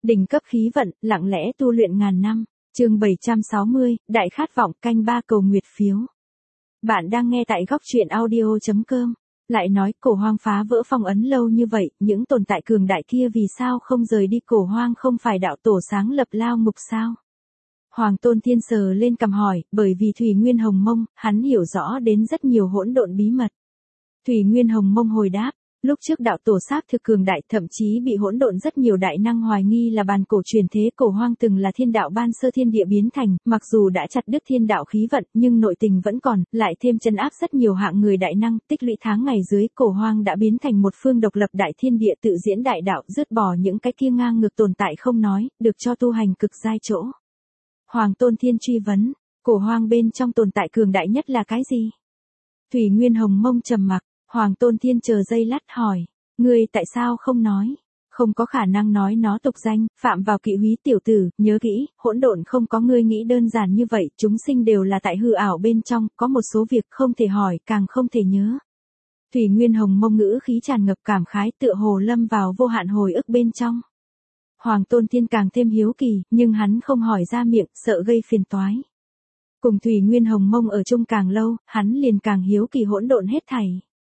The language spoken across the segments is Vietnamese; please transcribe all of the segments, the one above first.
Đỉnh cấp khí vận, lặng lẽ tu luyện ngàn năm. Chương 760, Đại khát vọng canh ba cầu nguyệt phiếu. Bạn đang nghe tại góc truyện audio.com. Lại nói Cổ Hoang phá vỡ phong ấn lâu như vậy, những tồn tại cường đại kia vì sao không rời đi? Cổ Hoang không phải đạo tổ sáng lập lao ngục sao? Hoàng Tôn Thiên sờ lên cằm hỏi, bởi vì Thủy Nguyên Hồng Mông, hắn hiểu rõ đến rất nhiều hỗn độn bí mật. Thủy Nguyên Hồng Mông hồi đáp, lúc trước đạo tổ xác thực cường đại, thậm chí bị hỗn độn rất nhiều đại năng hoài nghi là bàn cổ truyền thế. Cổ Hoang từng là thiên đạo ban sơ thiên địa biến thành, mặc dù đã chặt đứt thiên đạo khí vận, nhưng nội tình vẫn còn, lại thêm trấn áp rất nhiều hạng người đại năng, tích lũy tháng ngày dưới, Cổ Hoang đã biến thành một phương độc lập đại thiên địa tự diễn đại đạo, dứt bỏ những cái kia ngang ngược tồn tại không nói, được cho tu hành cực giai chỗ. Hoàng Tôn Thiên truy vấn, Cổ Hoang bên trong tồn tại cường đại nhất là cái gì? Thủy Nguyên Hồng Mông trầm mặc. Hoàng Tôn Thiên chờ giây lát hỏi, ngươi tại sao không nói? Không có khả năng nói nó tục danh, phạm vào kỵ húy tiểu tử, nhớ kỹ, hỗn độn không có ngươi nghĩ đơn giản như vậy, chúng sinh đều là tại hư ảo bên trong, có một số việc không thể hỏi, càng không thể nhớ. Thủy Nguyên Hồng Mông ngữ khí tràn ngập cảm khái, tựa hồ lâm vào vô hạn hồi ức bên trong. Hoàng Tôn Thiên càng thêm hiếu kỳ, nhưng hắn không hỏi ra miệng, sợ gây phiền toái. Cùng Thủy Nguyên Hồng Mông ở chung càng lâu, hắn liền càng hiếu kỳ hỗn độn hết thảy.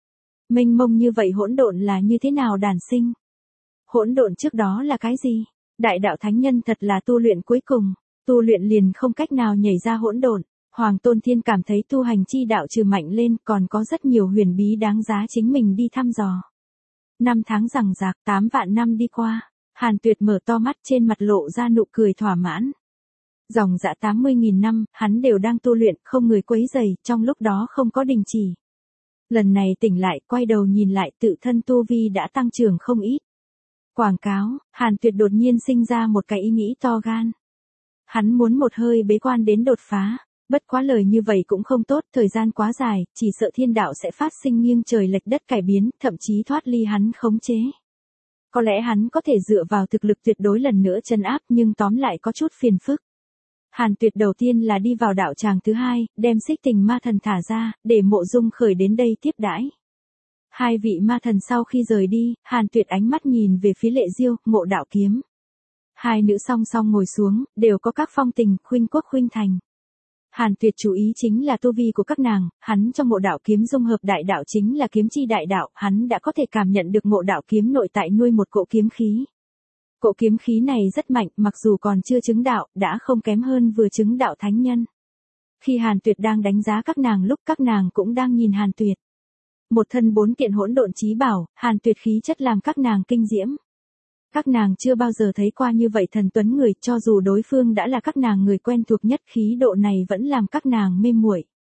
Mênh mông như vậy hỗn độn là như thế nào đản sinh? Hỗn độn trước đó là cái gì? Đại đạo thánh nhân thật là tu luyện cuối cùng, tu luyện liền không cách nào nhảy ra hỗn độn. Hoàng Tôn Thiên cảm thấy tu hành chi đạo trừ mạnh lên còn có rất nhiều huyền bí đáng giá chính mình đi thăm dò. 5 tháng rằng rạc, 8 vạn năm đi qua, Hàn Tuyệt mở to mắt, trên mặt lộ ra nụ cười thỏa mãn. Dòng dã 80.000 năm, hắn đều đang tu luyện, không người quấy rầy, trong lúc đó không có đình chỉ. Lần này tỉnh lại, quay đầu nhìn lại, tự thân tu vi đã tăng trưởng không ít. Quảng cáo, Hàn Tuyệt đột nhiên sinh ra một cái ý nghĩ to gan. Hắn muốn một hơi bế quan đến đột phá, bất quá lời như vậy cũng không tốt, thời gian quá dài, chỉ sợ thiên đạo sẽ phát sinh nghiêng trời lệch đất cải biến, thậm chí thoát ly hắn khống chế. Có lẽ hắn có thể dựa vào thực lực tuyệt đối lần nữa trấn áp, nhưng tóm lại có chút phiền phức. Hàn Tuyệt đầu tiên là đi vào đạo tràng thứ hai, đem Xích Tình ma thần thả ra, để Mộ Dung Khởi đến đây tiếp đãi. Hai vị ma thần sau khi rời đi, Hàn Tuyệt ánh mắt nhìn về phía Lệ Diêu, Ngộ Đạo Kiếm. Hai nữ song song ngồi xuống, đều có các phong tình, khuynh quốc khuynh thành. Hàn Tuyệt chú ý chính là tu vi của các nàng, hắn trong Ngộ Đạo Kiếm dung hợp đại đạo chính là kiếm chi đại đạo, hắn đã có thể cảm nhận được Ngộ Đạo Kiếm nội tại nuôi một cỗ kiếm khí. Cỗ kiếm khí này rất mạnh, mặc dù còn chưa chứng đạo, đã không kém hơn vừa chứng đạo thánh nhân. Khi Hàn Tuyệt đang đánh giá các nàng lúc các nàng cũng đang nhìn Hàn Tuyệt. Một thân 4 kiện hỗn độn chí bảo, Hàn Tuyệt khí chất làm các nàng kinh diễm. Các nàng chưa bao giờ thấy qua như vậy thần tuấn người, cho dù đối phương đã là các nàng người quen thuộc nhất, khí độ này vẫn làm các nàng mê muội.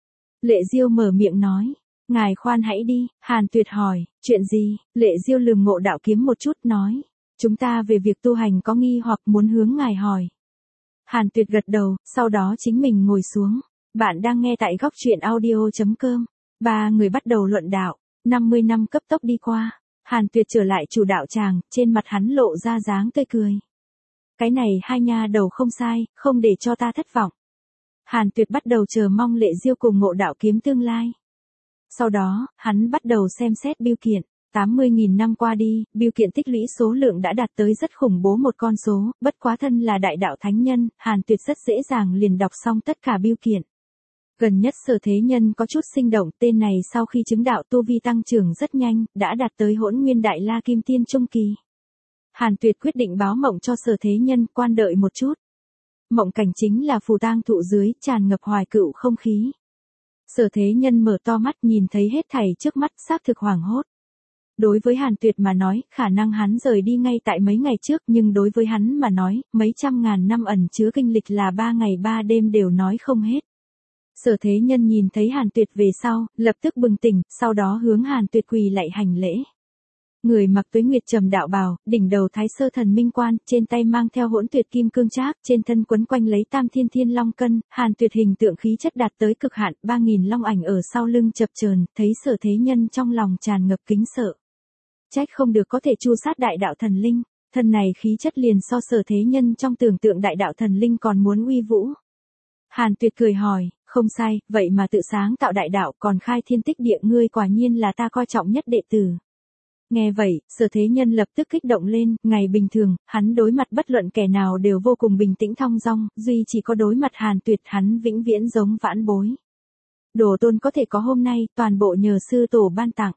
Lệ Diêu mở miệng nói, ngài khoan hãy đi. Hàn Tuyệt hỏi, chuyện gì? Lệ Diêu lườm Ngộ Đạo Kiếm một chút nói, chúng ta về việc tu hành có nghi hoặc muốn hướng ngài hỏi. Hàn Tuyệt gật đầu, sau đó chính mình ngồi xuống. Bạn đang nghe tại góc truyện audio.com. Ba người bắt đầu luận đạo. 50 năm cấp tốc đi qua. Hàn Tuyệt trở lại chủ đạo tràng, trên mặt hắn lộ ra dáng tươi cười. Cái này hai nha đầu không sai, không để cho ta thất vọng. Hàn Tuyệt bắt đầu chờ mong Lệ Diêu cùng Ngộ Đạo Kiếm tương lai. Sau đó, hắn bắt đầu xem xét bưu kiện. 80.000 năm qua đi, bưu kiện tích lũy số lượng đã đạt tới rất khủng bố một con số, bất quá thân là đại đạo thánh nhân, Hàn Tuyệt rất dễ dàng liền đọc xong tất cả bưu kiện. Gần nhất Sở Thế Nhân có chút sinh động, tên này sau khi chứng đạo tu vi tăng trưởng rất nhanh, đã đạt tới Hỗn Nguyên Đại La Kim Tiên trung kỳ. Hàn Tuyệt quyết định báo mộng cho Sở Thế Nhân, quan đợi một chút. Mộng cảnh chính là phù tang thụ dưới, tràn ngập hoài cựu không khí. Sở Thế Nhân mở to mắt nhìn thấy hết thảy trước mắt, xác thực hoảng hốt. Đối với Hàn Tuyệt mà nói, khả năng hắn rời đi ngay tại mấy ngày trước, nhưng đối với hắn mà nói, mấy trăm ngàn năm ẩn chứa kinh lịch là 3 ngày 3 đêm đều nói không hết. Sở Thế Nhân nhìn thấy Hàn Tuyệt về sau, lập tức bừng tỉnh, sau đó hướng Hàn Tuyệt quỳ lạy hành lễ. Người mặc Tuế Nguyệt trầm đạo bào, đỉnh đầu Thái Sơ Thần Minh Quan, trên tay mang theo Hỗn Tuyệt Kim Cương Trác, trên thân quấn quanh lấy Tam Thiên Thiên Long Cân, Hàn Tuyệt hình tượng khí chất đạt tới cực hạn, 3000 long ảnh ở sau lưng chập chờn, thấy Sở Thế Nhân trong lòng tràn ngập kính sợ. Trách không được có thể chu sát đại đạo thần linh, thân này khí chất liền so Sở Thế Nhân trong tưởng tượng đại đạo thần linh còn muốn uy vũ. Hàn Tuyệt cười hỏi, không sai, vậy mà tự sáng tạo đại đạo còn khai thiên tích địa, ngươi quả nhiên là ta coi trọng nhất đệ tử. Nghe vậy, Sở Thế Nhân lập tức kích động lên, ngày bình thường, hắn đối mặt bất luận kẻ nào đều vô cùng bình tĩnh thong dong, duy chỉ có đối mặt Hàn Tuyệt hắn vĩnh viễn giống vãn bối. Đồ tôn có thể có hôm nay, toàn bộ nhờ sư tổ ban tặng.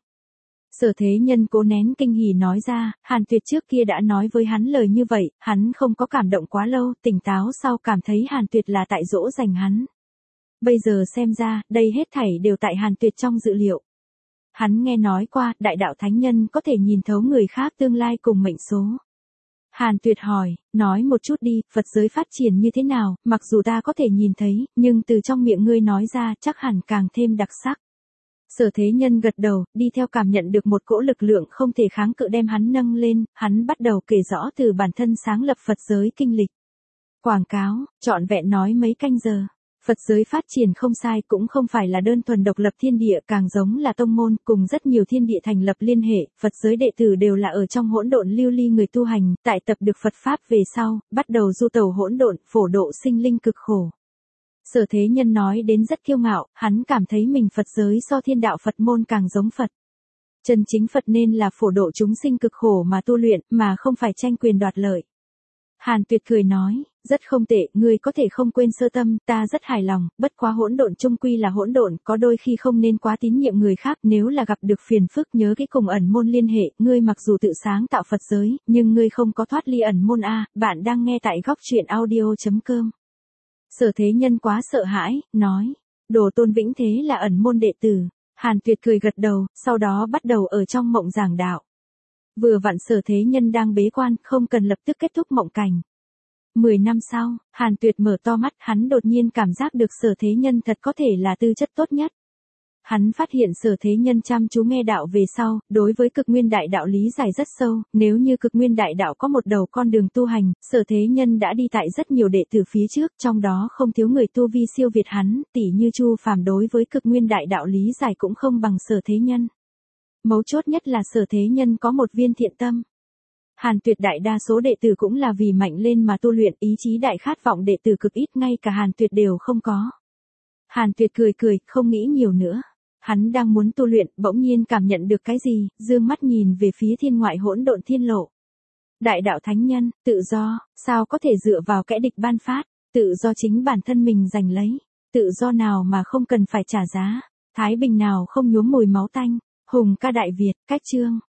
Sở Thế Nhân cố nén kinh hỉ nói ra, Hàn Tuyệt trước kia đã nói với hắn lời như vậy, hắn không có cảm động quá lâu, tỉnh táo sau cảm thấy Hàn Tuyệt là tại dỗ dành hắn. Bây giờ xem ra, đây hết thảy đều tại Hàn Tuyệt trong dự liệu. Hắn nghe nói qua, đại đạo thánh nhân có thể nhìn thấu người khác tương lai cùng mệnh số. Hàn Tuyệt hỏi, nói một chút đi, Phật giới phát triển như thế nào, mặc dù ta có thể nhìn thấy, nhưng từ trong miệng ngươi nói ra chắc hẳn càng thêm đặc sắc. Sở Thế Nhân gật đầu, đi theo cảm nhận được một cỗ lực lượng không thể kháng cự đem hắn nâng lên, hắn bắt đầu kể rõ từ bản thân sáng lập Phật giới kinh lịch. Quảng cáo, trọn vẹn nói mấy canh giờ. Phật giới phát triển không sai cũng không phải là đơn thuần độc lập thiên địa càng giống là tông môn cùng rất nhiều thiên địa thành lập liên hệ, Phật giới đệ tử đều là ở trong hỗn độn lưu ly người tu hành, tại tập được Phật Pháp về sau, bắt đầu du tẩu hỗn độn, phổ độ sinh linh cực khổ. Sở Thế Nhân nói đến rất kiêu ngạo, hắn cảm thấy mình Phật giới so thiên đạo Phật môn càng giống Phật. Chân chính Phật nên là phổ độ chúng sinh cực khổ mà tu luyện, mà không phải tranh quyền đoạt lợi. Hàn Tuyệt cười nói, rất không tệ, ngươi có thể không quên sơ tâm, ta rất hài lòng, bất quá hỗn độn chung quy là hỗn độn, có đôi khi không nên quá tín nhiệm người khác, nếu là gặp được phiền phức nhớ cái cùng ẩn môn liên hệ, ngươi mặc dù tự sáng tạo Phật giới, nhưng ngươi không có thoát ly ẩn môn a, bạn đang nghe tại góc truyện audio.com. Sở Thế Nhân quá sợ hãi, nói, Đồ Tôn vĩnh thế là ẩn môn đệ tử. Hàn Tuyệt cười gật đầu, sau đó bắt đầu ở trong mộng giảng đạo. Vừa vặn Sở Thế Nhân đang bế quan, không cần lập tức kết thúc mộng cảnh. 10 năm sau, Hàn Tuyệt mở to mắt, hắn đột nhiên cảm giác được Sở Thế Nhân thật có thể là tư chất tốt nhất. Hắn phát hiện Sở Thế Nhân chăm chú nghe đạo về sau, đối với cực nguyên đại đạo lý giải rất sâu, nếu như cực nguyên đại đạo có một đầu con đường tu hành, Sở Thế Nhân đã đi tại rất nhiều đệ tử phía trước, trong đó không thiếu người tu vi siêu việt hắn, tỉ như Chu Phàm đối với cực nguyên đại đạo lý giải cũng không bằng Sở Thế Nhân. Mấu chốt nhất là Sở Thế Nhân có một viên thiện tâm. Hàn Tuyệt đại đa số đệ tử cũng là vì mạnh lên mà tu luyện, ý chí đại khát vọng đệ tử cực ít, ngay cả Hàn Tuyệt đều không có. Hàn Tuyệt cười cười, không nghĩ nhiều nữa. Hắn đang muốn tu luyện, bỗng nhiên cảm nhận được cái gì, dương mắt nhìn về phía thiên ngoại hỗn độn thiên lộ. Đại đạo thánh nhân, tự do, sao có thể dựa vào kẻ địch ban phát, tự do chính bản thân mình giành lấy, tự do nào mà không cần phải trả giá, thái bình nào không nhuốm mùi máu tanh, hùng ca Đại Việt, cách chương.